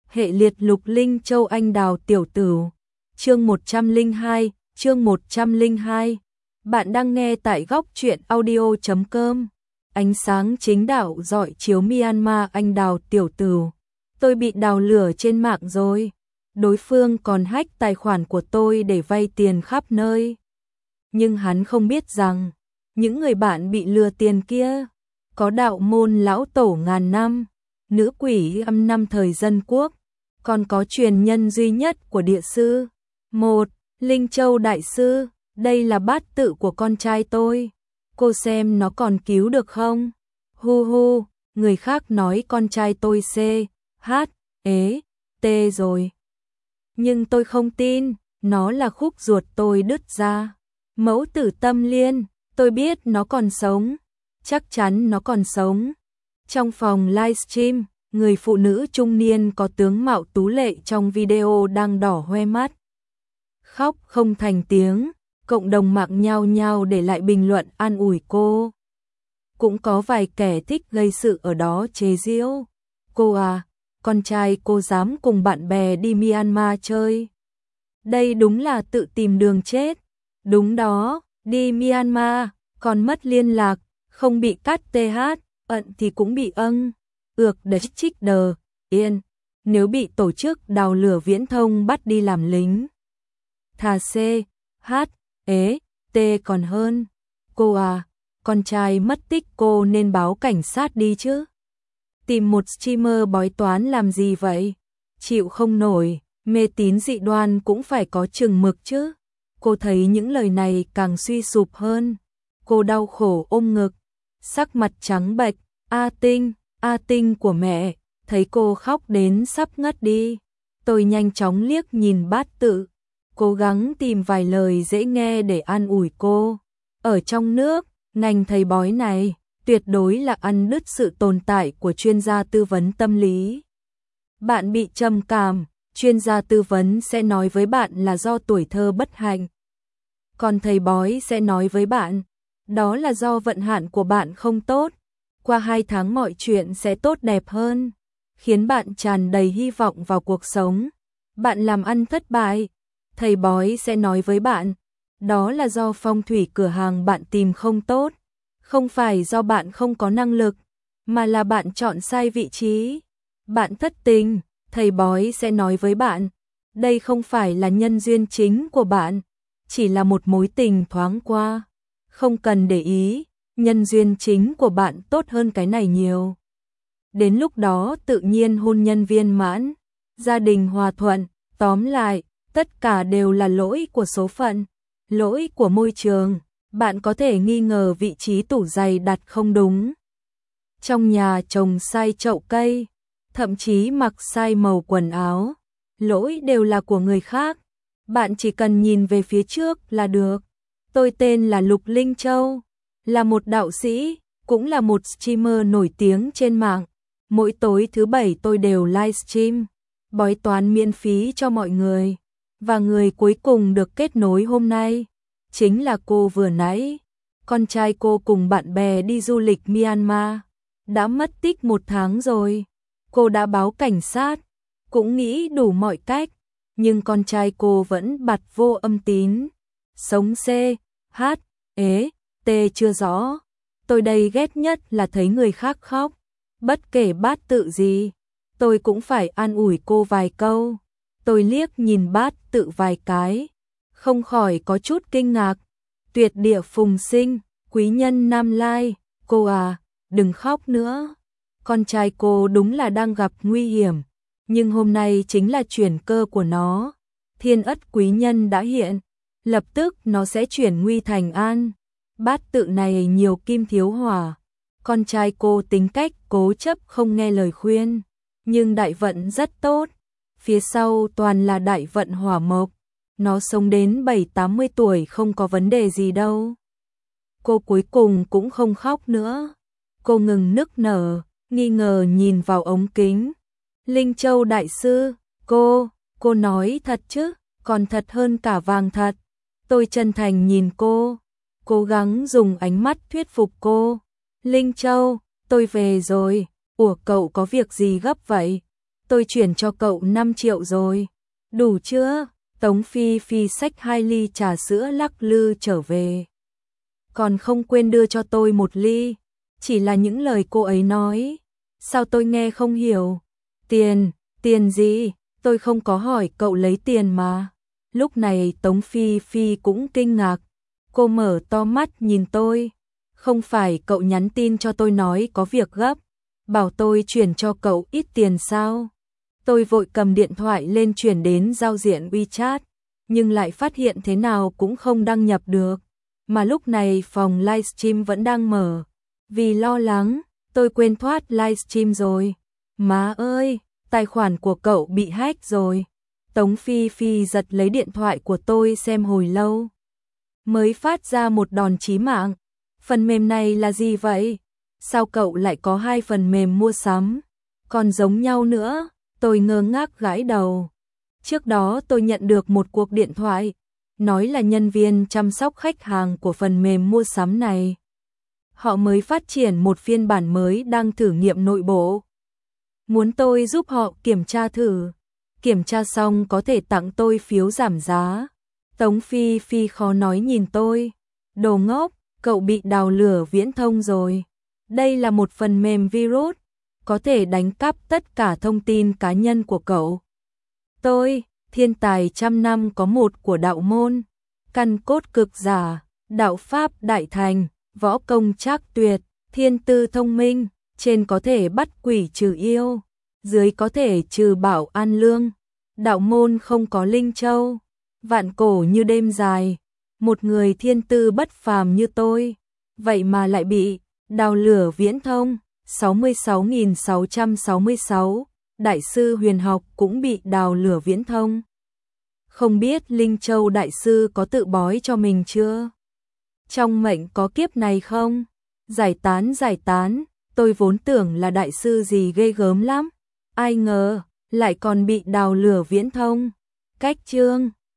Hệ liệt Lục Linh Châu anh đào tiểu tử. Chương 102, chương 102. Bạn đang nghe tại góc truyện audio.com. Ánh sáng chính đạo rọi chiếu Myanmar anh đào tiểu tử. Tôi bị đào lửa trên mạng rồi. Đối phương còn hack tài khoản của tôi để vay tiền khắp nơi. Nhưng hắn không biết rằng, những người bạn bị lừa tiền kia, có đạo môn lão tổ ngàn năm, nữ quỷ âm năm thời dân quốc, còn có truyền nhân duy nhất của địa sư. Một, Linh Châu đại sư, đây là bát tự của con trai tôi. Cô xem nó còn cứu được không? Hu hu, người khác nói con trai tôi C, H, ế, T rồi. Nhưng tôi không tin, nó là khúc ruột tôi đứt ra. Mẫu tử Tâm Liên, tôi biết nó còn sống. Chắc chắn nó còn sống. Trong phòng livestream, người phụ nữ trung niên có tướng mạo tú lệ trong video đang đỏ hoe mắt. Khóc không thành tiếng, cộng đồng mạng nhao nhao để lại bình luận an ủi cô. Cũng có vài kẻ thích gây sự ở đó chế giễu. Cô à, con trai cô dám cùng bạn bè đi Myanmar chơi. Đây đúng là tự tìm đường chết. Đúng đó, đi Myanmar, còn mất liên lạc, không bị cắt TH, ận thì cũng bị ược đ trích đờ, yên, nếu bị tổ chức đào lửa viễn thông bắt đi làm lính. Thà C, H, ế, T còn hơn. Cô à, con trai mất tích cô nên báo cảnh sát đi chứ. Tìm một streamer bói toán làm gì vậy? Chịu không nổi, mê tín dị đoan cũng phải có chừng mực chứ. Cô thấy những lời này càng suy sụp hơn. Cô đau khổ ôm ngực, sắc mặt trắng bệch. A Tinh của mẹ, thấy cô khóc đến sắp ngất đi. Tôi nhanh chóng liếc nhìn bát tự, cố gắng tìm vài lời dễ nghe để an ủi cô. Ở trong nước, ngành thầy bói này tuyệt đối là ăn đứt sự tồn tại của chuyên gia tư vấn tâm lý. Bạn bị trầm cảm, chuyên gia tư vấn sẽ nói với bạn là do tuổi thơ bất hạnh. Còn thầy bói sẽ nói với bạn, đó là do vận hạn của bạn không tốt. Qua 2 tháng mọi chuyện sẽ tốt đẹp hơn, khiến bạn tràn đầy hy vọng vào cuộc sống. Bạn làm ăn thất bại, thầy bói sẽ nói với bạn, đó là do phong thủy cửa hàng bạn tìm không tốt. Không phải do bạn không có năng lực, mà là bạn chọn sai vị trí. Bạn thất tình, thầy bói sẽ nói với bạn, đây không phải là nhân duyên chính của bạn, chỉ là một mối tình thoáng qua. Không cần để ý, nhân duyên chính của bạn tốt hơn cái này nhiều. Đến lúc đó tự nhiên hôn nhân viên mãn, gia đình hòa thuận, tóm lại, tất cả đều là lỗi của số phận, lỗi của môi trường. Bạn có thể nghi ngờ vị trí tủ giày đặt không đúng. Trong nhà trồng sai chậu cây, thậm chí mặc sai màu quần áo, lỗi đều là của người khác. Bạn chỉ cần nhìn về phía trước là được. Tôi tên là Lục Linh Châu, là một đạo sĩ, cũng là một streamer nổi tiếng trên mạng. Mỗi tối thứ 7 tôi đều livestream, bói toán miễn phí cho mọi người. Và người cuối cùng được kết nối hôm nay chính là cô vừa nãy. Con trai cô cùng bạn bè đi du lịch Myanmar, đã mất tích 1 tháng rồi. Cô đã báo cảnh sát, cũng nghĩ đủ mọi cách, nhưng con trai cô vẫn bặt vô âm tín. Sống C, H, ế, T chưa rõ. Tôi đây ghét nhất là thấy người khác khóc. Bất kể bát tự gì, tôi cũng phải an ủi cô vài câu. Tôi liếc nhìn bát tự vài cái, không khỏi có chút kinh ngạc. Tuyệt địa phùng sinh, quý nhân Nam Lai, cô à, đừng khóc nữa. Con trai cô đúng là đang gặp nguy hiểm, nhưng hôm nay chính là chuyển cơ của nó. Thiên ất quý nhân đã hiện, lập tức nó sẽ chuyển nguy thành an. Bát tự này nhiều kim thiếu hỏa. Con trai cô tính cách cố chấp không nghe lời khuyên, nhưng đại vận rất tốt. Phía sau toàn là đại vận hỏa mộc. Nó sống đến 70-80 tuổi không có vấn đề gì đâu. Cô cuối cùng cũng không khóc nữa. Cô ngừng nức nở, nghi ngờ nhìn vào ống kính. Linh Châu đại sư, cô nói thật chứ, còn thật hơn cả vàng thật. Tôi chân thành nhìn cô, cố gắng dùng ánh mắt thuyết phục cô. Linh Châu, tôi về rồi. Ủa cậu có việc gì gấp vậy? tôi chuyển cho cậu 5 triệu rồi. Đủ chưa? Tống Phi Phi xách 2 ly trà sữa lắc lư trở về. Còn không quên đưa cho tôi 1 ly. Chỉ là những lời cô ấy nói. Sao tôi nghe không hiểu? Tiền gì? Tôi không có hỏi cậu lấy tiền mà. Lúc này Tống Phi Phi cũng kinh ngạc. Cô mở to mắt nhìn tôi. Không phải cậu nhắn tin cho tôi nói có việc gấp, bảo tôi chuyển cho cậu ít tiền sao? Tôi vội cầm điện thoại lên chuyển đến giao diện WeChat, nhưng lại phát hiện thế nào cũng không đăng nhập được. Mà lúc này phòng livestream vẫn đang mở. Vì lo lắng, tôi quên thoát livestream rồi. Má ơi, tài khoản của cậu bị hack rồi. Tống Phi Phi giật lấy điện thoại của tôi xem hồi lâu, mới phát ra một đòn chí mạng. Phần mềm này là gì vậy? Sao cậu lại có 2 phần mềm mua sắm? Còn giống nhau nữa, tôi ngơ ngác gãi đầu. Trước đó tôi nhận được một cuộc điện thoại, nói là nhân viên chăm sóc khách hàng của phần mềm mua sắm này. Họ mới phát triển một phiên bản mới đang thử nghiệm nội bộ. Muốn tôi giúp họ kiểm tra thử. Kiểm tra xong có thể tặng tôi phiếu giảm giá. Tống Phi Phi khó nói nhìn tôi. Đồ ngốc, cậu bị đào lửa viễn thông rồi. Đây là một phần mềm virus, có thể đánh cắp tất cả thông tin cá nhân của cậu. Tôi, thiên tài trăm năm có một của đạo môn, căn cốt cực giả, đạo pháp đại thành, võ công trác tuyệt, thiên tư thông minh, trên có thể bắt quỷ trừ yêu, dưới có thể trừ bảo an lương. Đạo môn không có linh châu, vạn cổ như đêm dài. Một người thiên tư bất phàm như tôi, vậy mà lại bị đào lửa viễn thông. 66.666, đại sư huyền học cũng bị đào lửa viễn thông. Không biết Linh Châu đại sư có tự bói cho mình chưa? Trong mệnh có kiếp này không? Giải tán, tôi vốn tưởng là đại sư gì ghê gớm lắm. Ai ngờ, lại còn bị đào lửa viễn thông. Cách chương